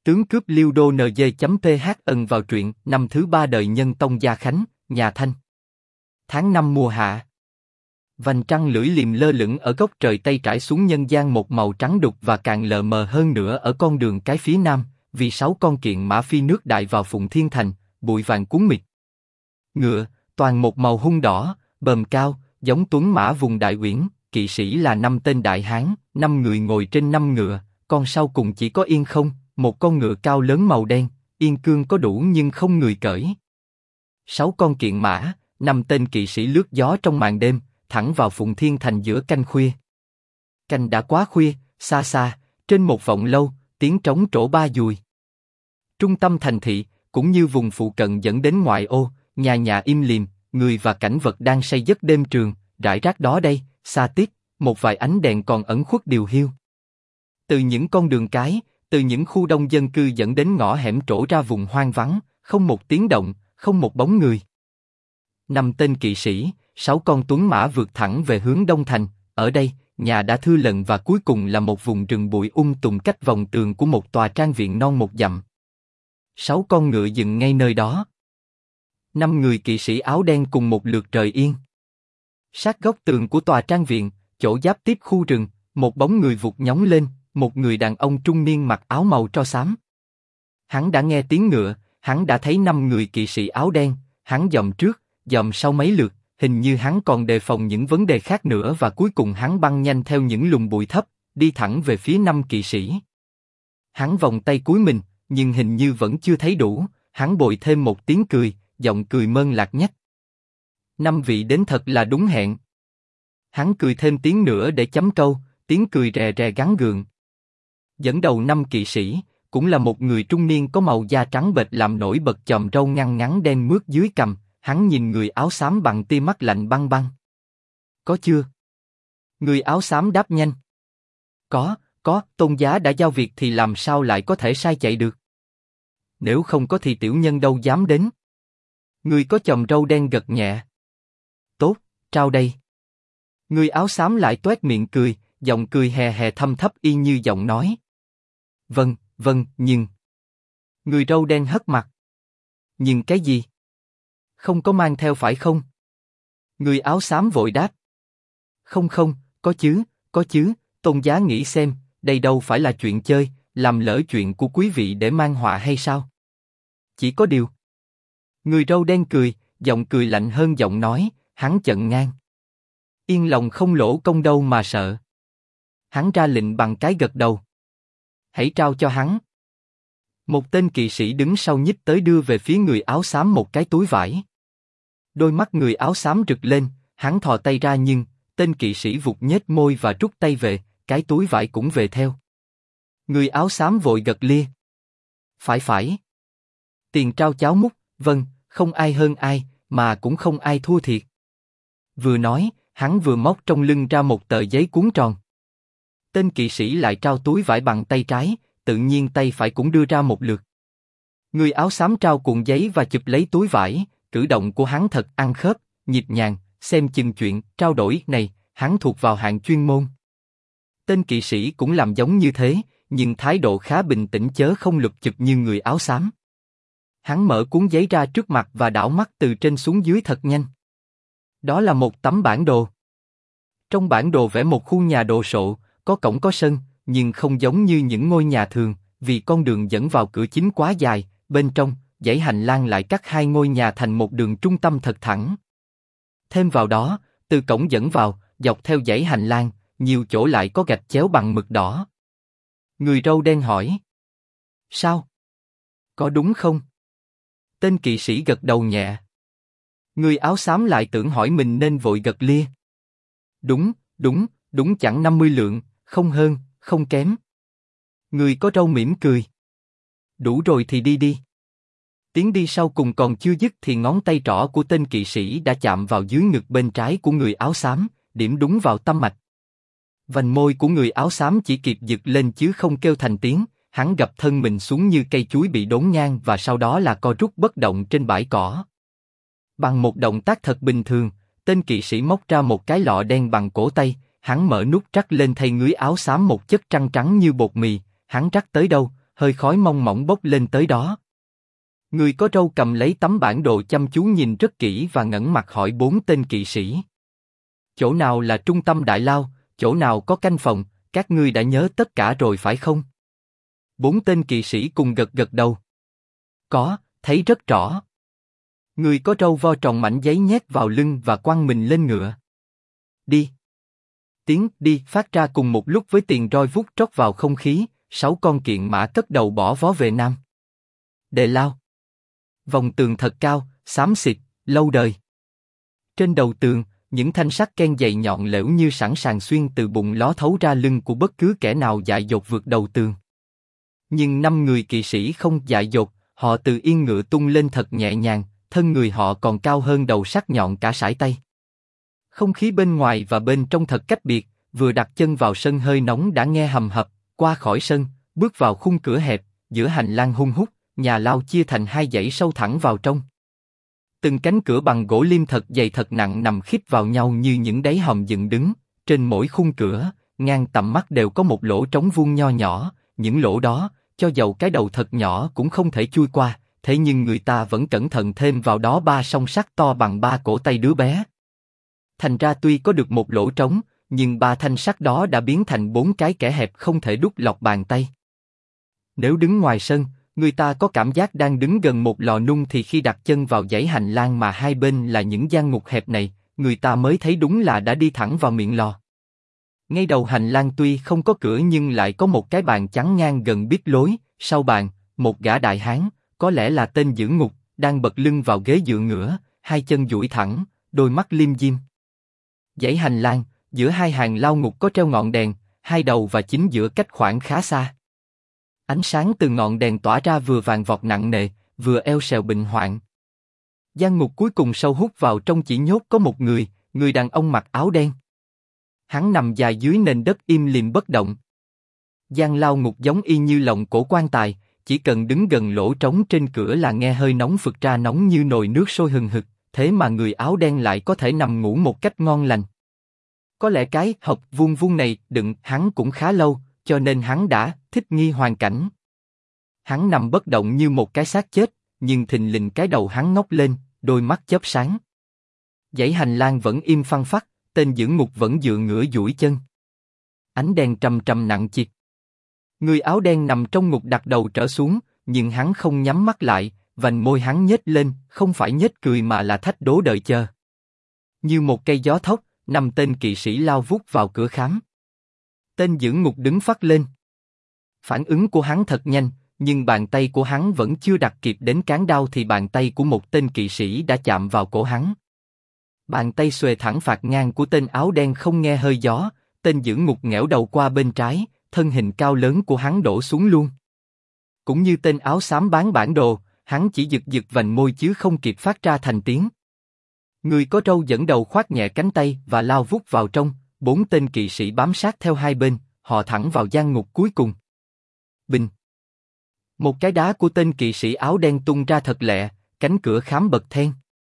Tướng cướp Liêu Đô NG.PH ẩn vào truyện năm thứ 3 đời Nhân Tông Gia Khánh, nhà Thanh. Tháng 5 mùa hạ. Vành trăng lưỡi liềm lơ lửng ở góc trời tây trải xuống nhân gian một màu trắng đục và càng lờ mờ hơn nữa ở con đường cái phía nam, vì 6 con kiện mã phi nước đại vào Phụng Thiên Thành, bụi vàng cuốn mịt. Ngựa, toàn một màu hung đỏ, bờm cao, giống tuấn mã vùng Đại Uyển, kỵ sĩ là 5 tên đại hán, 5 người ngồi trên 5 ngựa, con sau cùng chỉ có Yên Không, một con ngựa cao lớn màu đen, Yên Cương có đủ nhưng không người cởi. 6 con kiện mã, 5 tên kỵ sĩ lướt gió trong màn đêm, thẳng vào Phụng Thiên Thành giữa canh khuya. Canh đã quá khuya, xa xa, trên một vọng lâu, tiếng trống trổ ba dùi. Trung tâm thành thị, cũng như vùng phụ cận dẫn đến ngoại ô, nhà nhà im lìm, người và cảnh vật đang say giấc đêm trường, rải rác đó đây, xa tít, một vài ánh đèn còn ẩn khuất điều hiu. Từ những con đường cái, từ những khu đông dân cư dẫn đến ngõ hẻm trổ ra vùng hoang vắng, không một tiếng động, không một bóng người. 5 tên kỵ sĩ, 6 con tuấn mã vượt thẳng về hướng đông thành. Ở đây, nhà đã thưa lần và cuối cùng là một vùng rừng bụi tùng cách vòng tường của một tòa trang viện non một dặm. 6 con ngựa dừng ngay nơi đó. 5 người kỵ sĩ áo đen cùng một lượt rời yên. Sát góc tường của tòa trang viện, chỗ giáp tiếp khu rừng, một bóng người vụt nhóng lên, một người đàn ông trung niên mặc áo màu tro xám. Hắn đã nghe tiếng ngựa, hắn đã thấy 5 người kỵ sĩ áo đen, hắn dòm trước, dòm sau mấy lượt, hình như hắn còn đề phòng những vấn đề khác nữa và cuối cùng hắn băng nhanh theo những lùm bụi thấp, đi thẳng về phía 5 kỵ sĩ. Hắn vòng tay cúi mình, nhưng hình như vẫn chưa thấy đủ, hắn bội thêm một tiếng cười, giọng cười mơn lạc nhách. 5 vị đến thật là đúng hẹn. Hắn cười thêm tiếng nữa để chấm câu, tiếng cười rè rè gắn gượng. Dẫn đầu 5 kỵ sĩ, cũng là một người trung niên có màu da trắng bệch làm nổi bật chòm râu ngăn ngắn đen mướt dưới cằm. Hắn nhìn người áo xám bằng tia mắt lạnh băng băng. Có chưa? Người áo xám đáp nhanh. Có, tôn giá đã giao việc thì làm sao lại có thể sai chạy được? Nếu không có thì tiểu nhân đâu dám đến. Người có chòm râu đen gật nhẹ. Tốt, trao đây. Người áo xám lại toét miệng cười, giọng cười hè hè thâm thấp y như giọng nói. Vâng, nhưng... Người râu đen hất mặt. Nhưng cái gì? Không có mang theo phải không? Người áo xám vội đáp. Không, có chứ, tôn giá nghĩ xem, đây đâu phải là chuyện chơi, làm lỡ chuyện của quý vị để mang họa hay sao? Chỉ có điều. Người râu đen cười, giọng cười lạnh hơn giọng nói, hắn chận ngang. Yên lòng không lỗ công đâu mà sợ. Hắn ra lệnh bằng cái gật đầu. Hãy trao cho hắn. Một tên kỵ sĩ đứng sau nhích tới đưa về phía người áo xám một cái túi vải. Đôi mắt người áo xám rực lên, hắn thò tay ra nhưng, tên kỵ sĩ vụt nhếch môi và rút tay về, cái túi vải cũng về theo. Người áo xám vội gật lia. Phải. Tiền trao cháo múc, vâng, không ai hơn ai, mà cũng không ai thua thiệt. Vừa nói, hắn vừa móc trong lưng ra một tờ giấy cuốn tròn. Tên kỵ sĩ lại trao túi vải bằng tay trái, tự nhiên tay phải cũng đưa ra một lượt. Người áo xám trao cuộn giấy và chụp lấy túi vải, cử động của hắn thật ăn khớp, nhịp nhàng, xem chừng chuyện trao đổi này, hắn thuộc vào hạng chuyên môn. Tên kỵ sĩ cũng làm giống như thế, nhưng thái độ khá bình tĩnh chớ không lụp chụp như người áo xám. Hắn mở cuốn giấy ra trước mặt và đảo mắt từ trên xuống dưới thật nhanh. Đó là một tấm bản đồ. Trong bản đồ vẽ một khu nhà đồ sộ, có cổng có sân, nhưng không giống như những ngôi nhà thường, vì con đường dẫn vào cửa chính quá dài, bên trong, dãy hành lang lại cắt 2 ngôi nhà thành một đường trung tâm thật thẳng. Thêm vào đó, từ cổng dẫn vào, dọc theo dãy hành lang, nhiều chỗ lại có gạch chéo bằng mực đỏ. Người râu đen hỏi. Sao? Có đúng không? Tên kỵ sĩ gật đầu nhẹ. Người áo xám lại tưởng hỏi mình nên vội gật lia. Đúng chẳng 50 lượng, không hơn, không kém. Người có râu mỉm cười. Đủ rồi thì đi. Tiếng đi sau cùng còn chưa dứt thì ngón tay trỏ của tên kỵ sĩ đã chạm vào dưới ngực bên trái của người áo xám, điểm đúng vào tâm mạch. Vành môi của người áo xám chỉ kịp giật lên chứ không kêu thành tiếng, hắn gập thân mình xuống như cây chuối bị đốn ngang và sau đó là co rút bất động trên bãi cỏ. Bằng một động tác thật bình thường, tên kỵ sĩ móc ra một cái lọ đen bằng cổ tay, hắn mở nút rắc lên thay người áo xám một chất trăng trắng như bột mì, hắn rắc tới đâu, hơi khói mong mỏng bốc lên tới đó. Người có râu cầm lấy tấm bản đồ chăm chú nhìn rất kỹ và ngẩng mặt hỏi 4 tên kỵ sĩ. Chỗ nào là trung tâm đại lao, chỗ nào có canh phòng, các ngươi đã nhớ tất cả rồi phải không? 4 tên kỵ sĩ cùng gật gật đầu. Có, thấy rất rõ. Người có râu vo tròn mảnh giấy nhét vào lưng và quăng mình lên ngựa. Đi. Tiếng đi phát ra cùng một lúc với tiền roi vút trót vào không khí, 6 con kiện mã cất đầu bỏ vó về nam. Đề lao. Vòng tường thật cao, xám xịt, lâu đời. Trên đầu tường, những thanh sắt ken dày nhọn lẻo như sẵn sàng xuyên từ bụng ló thấu ra lưng của bất cứ kẻ nào dại dột vượt đầu tường. Nhưng 5 người kỵ sĩ không dại dột, họ từ yên ngựa tung lên thật nhẹ nhàng, thân người họ còn cao hơn đầu sắt nhọn cả sải tay. Không khí bên ngoài và bên trong thật cách biệt, vừa đặt chân vào sân hơi nóng đã nghe hầm hập, qua khỏi sân, bước vào khung cửa hẹp, giữa hành lang hun hút, nhà lao chia thành 2 dãy sâu thẳng vào trong. Từng cánh cửa bằng gỗ lim thật dày thật nặng nằm khít vào nhau như những đáy hòm dựng đứng, trên mỗi khung cửa, ngang tầm mắt đều có một lỗ trống vuông nho nhỏ, những lỗ đó, cho dầu cái đầu thật nhỏ cũng không thể chui qua, thế nhưng người ta vẫn cẩn thận thêm vào đó 3 song sắt to bằng 3 cổ tay đứa bé. Thành ra tuy có được một lỗ trống, nhưng 3 thanh sắt đó đã biến thành 4 cái kẽ hẹp không thể đút lọt bàn tay. Nếu đứng ngoài sân, người ta có cảm giác đang đứng gần một lò nung thì khi đặt chân vào dãy hành lang mà hai bên là những gian ngục hẹp này, người ta mới thấy đúng là đã đi thẳng vào miệng lò. Ngay đầu hành lang tuy không có cửa nhưng lại có một cái bàn chắn ngang gần biết lối, sau bàn, một gã đại hán, có lẽ là tên giữ ngục, đang bật lưng vào ghế dựa ngửa, 2 chân duỗi thẳng, đôi mắt liêm diêm. Dãy hành lang, giữa 2 hàng lao ngục có treo ngọn đèn, 2 đầu và chính giữa cách khoảng khá xa. Ánh sáng từ ngọn đèn tỏa ra vừa vàng vọt nặng nề, vừa eo sèo bệnh hoạn. Gian ngục cuối cùng sâu hút vào trong chỉ nhốt có một người đàn ông mặc áo đen. Hắn nằm dài dưới nền đất im lìm bất động. Gian lao ngục giống y như lồng cổ quan tài, chỉ cần đứng gần lỗ trống trên cửa là nghe hơi nóng phực ra nóng như nồi nước sôi hừng hực, thế mà người áo đen lại có thể nằm ngủ một cách ngon lành. Có lẽ cái hộp vuông vuông này đựng hắn cũng khá lâu, cho nên hắn đã thích nghi hoàn cảnh. Hắn nằm bất động như một cái xác chết, nhưng thình lình cái đầu hắn ngóc lên, đôi mắt chớp sáng. Dãy hành lang vẫn im phăng phắc, tên giữ ngục vẫn dựa ngửa duỗi chân. Ánh đèn trầm trầm nặng trịch. Người áo đen nằm trong ngục đặt đầu trở xuống, nhưng hắn không nhắm mắt lại, vành môi hắn nhếch lên, không phải nhếch cười mà là thách đố đợi chờ. Như một cây gió thốc, 5 tên kỵ sĩ lao vút vào cửa khám. Tên giữ ngục đứng phắt lên. Phản ứng của hắn thật nhanh, nhưng bàn tay của hắn vẫn chưa đặt kịp đến cán đao thì bàn tay của một tên kỵ sĩ đã chạm vào cổ hắn. Bàn tay xuề thẳng phạt ngang của tên áo đen không nghe hơi gió, tên giữ ngục nghẽo đầu qua bên trái, thân hình cao lớn của hắn đổ xuống luôn. Cũng như tên áo xám bán bản đồ, hắn chỉ giật giật vành môi chứ không kịp phát ra thành tiếng. Người có râu dẫn đầu khoác nhẹ cánh tay và lao vút vào trong, 4 tên kỵ sĩ bám sát theo hai bên, họ thẳng vào gian ngục cuối cùng. Bình. Một cái đá của tên kỵ sĩ áo đen tung ra thật lẹ, cánh cửa khám bật then.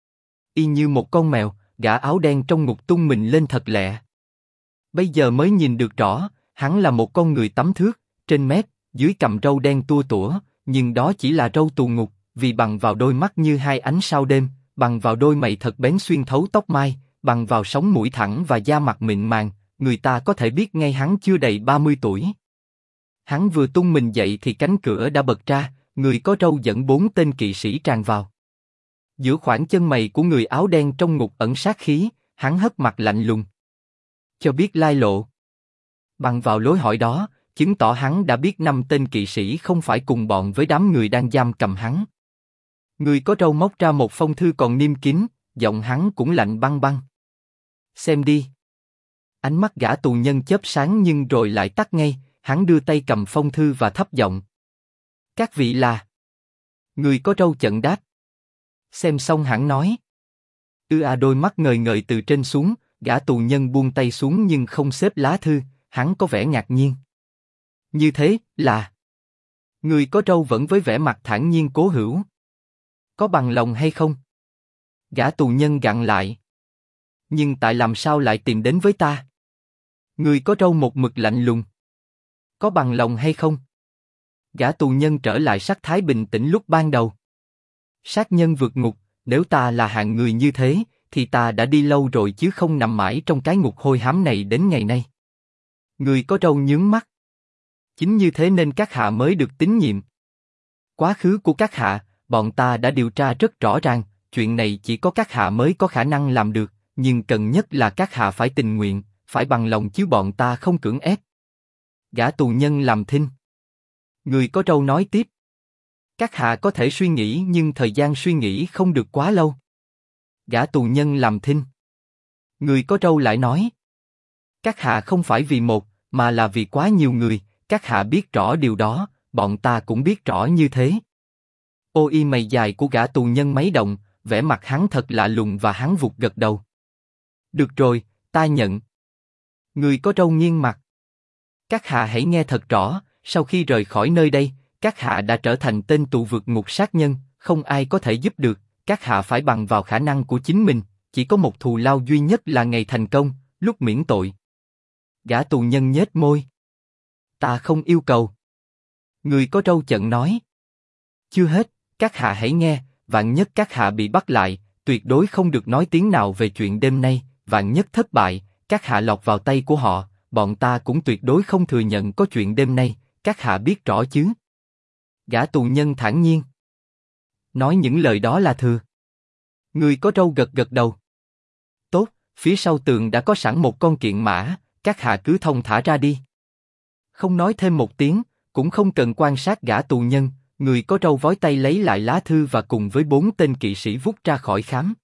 Y như một con mèo, gã áo đen trong ngục tung mình lên thật lẹ. Bây giờ mới nhìn được rõ, hắn là một con người tắm thước, trên mép, dưới cằm râu đen tua tủa, nhưng đó chỉ là râu tù ngục, vì bằng vào đôi mắt như 2 ánh sao đêm, bằng vào đôi mày thật bén xuyên thấu tóc mai, bằng vào sống mũi thẳng và da mặt mịn màng, người ta có thể biết ngay hắn chưa đầy 30 tuổi. Hắn vừa tung mình dậy thì cánh cửa đã bật ra, người có râu dẫn 4 tên kỵ sĩ tràn vào. Giữa khoảng chân mày của người áo đen trong ngục ẩn sát khí, hắn hất mặt lạnh lùng. Cho biết lai lộ. Bằng vào lối hỏi đó, chứng tỏ hắn đã biết 5 tên kỵ sĩ không phải cùng bọn với đám người đang giam cầm hắn. Người có râu móc ra một phong thư còn niêm kín, giọng hắn cũng lạnh băng băng. Xem đi. Ánh mắt gã tù nhân chớp sáng nhưng rồi lại tắt ngay, hắn đưa tay cầm phong thư và thấp giọng. Các vị là... Người có râu chận đáp. Xem xong hắn nói. Đôi mắt ngời ngời từ trên xuống, gã tù nhân buông tay xuống nhưng không xếp lá thư, hắn có vẻ ngạc nhiên. Như thế là... Người có râu vẫn với vẻ mặt thản nhiên cố hữu. Có bằng lòng hay không? Gã tù nhân gặn lại. Nhưng tại làm sao lại tìm đến với ta? Người có râu một mực lạnh lùng. Có bằng lòng hay không? Gã tù nhân trở lại sắc thái bình tĩnh lúc ban đầu. Sát nhân vượt ngục, nếu ta là hạng người như thế, thì ta đã đi lâu rồi chứ không nằm mãi trong cái ngục hôi hám này đến ngày nay. Người có râu nhướng mắt. Chính như thế nên các hạ mới được tín nhiệm. Quá khứ của các hạ, bọn ta đã điều tra rất rõ ràng, chuyện này chỉ có các hạ mới có khả năng làm được, nhưng cần nhất là các hạ phải tình nguyện, phải bằng lòng chứ bọn ta không cưỡng ép. Gã tù nhân làm thinh. Người có râu nói tiếp. Các hạ có thể suy nghĩ nhưng thời gian suy nghĩ không được quá lâu. Gã tù nhân làm thinh. Người có râu lại nói. Các hạ không phải vì một, mà là vì quá nhiều người, các hạ biết rõ điều đó, bọn ta cũng biết rõ như thế. Ôi mày dài của gã tù nhân mấy động, vẻ mặt hắn thật lạ lùng và hắn vụt gật đầu. Được rồi, ta nhận. Người có râu nghiêng mặt. Các hạ hãy nghe thật rõ, sau khi rời khỏi nơi đây, các hạ đã trở thành tên tù vượt ngục sát nhân, không ai có thể giúp được, các hạ phải bằng vào khả năng của chính mình, chỉ có một thù lao duy nhất là ngày thành công, lúc miễn tội. Gã tù nhân nhếch môi. Ta không yêu cầu. Người có râu chận nói. Chưa hết, các hạ hãy nghe, vạn nhất các hạ bị bắt lại, tuyệt đối không được nói tiếng nào về chuyện đêm nay, vạn nhất thất bại, các hạ lọt vào tay của họ, bọn ta cũng tuyệt đối không thừa nhận có chuyện đêm nay, các hạ biết rõ chứ? Gã tù nhân thản nhiên. Nói những lời đó là thừa. Người có râu gật gật đầu. Tốt, phía sau tường đã có sẵn một con kiện mã, các hạ cứ thông thả ra đi. Không nói thêm một tiếng, cũng không cần quan sát gã tù nhân, người có râu vói tay lấy lại lá thư và cùng với 4 tên kỵ sĩ vút ra khỏi khám.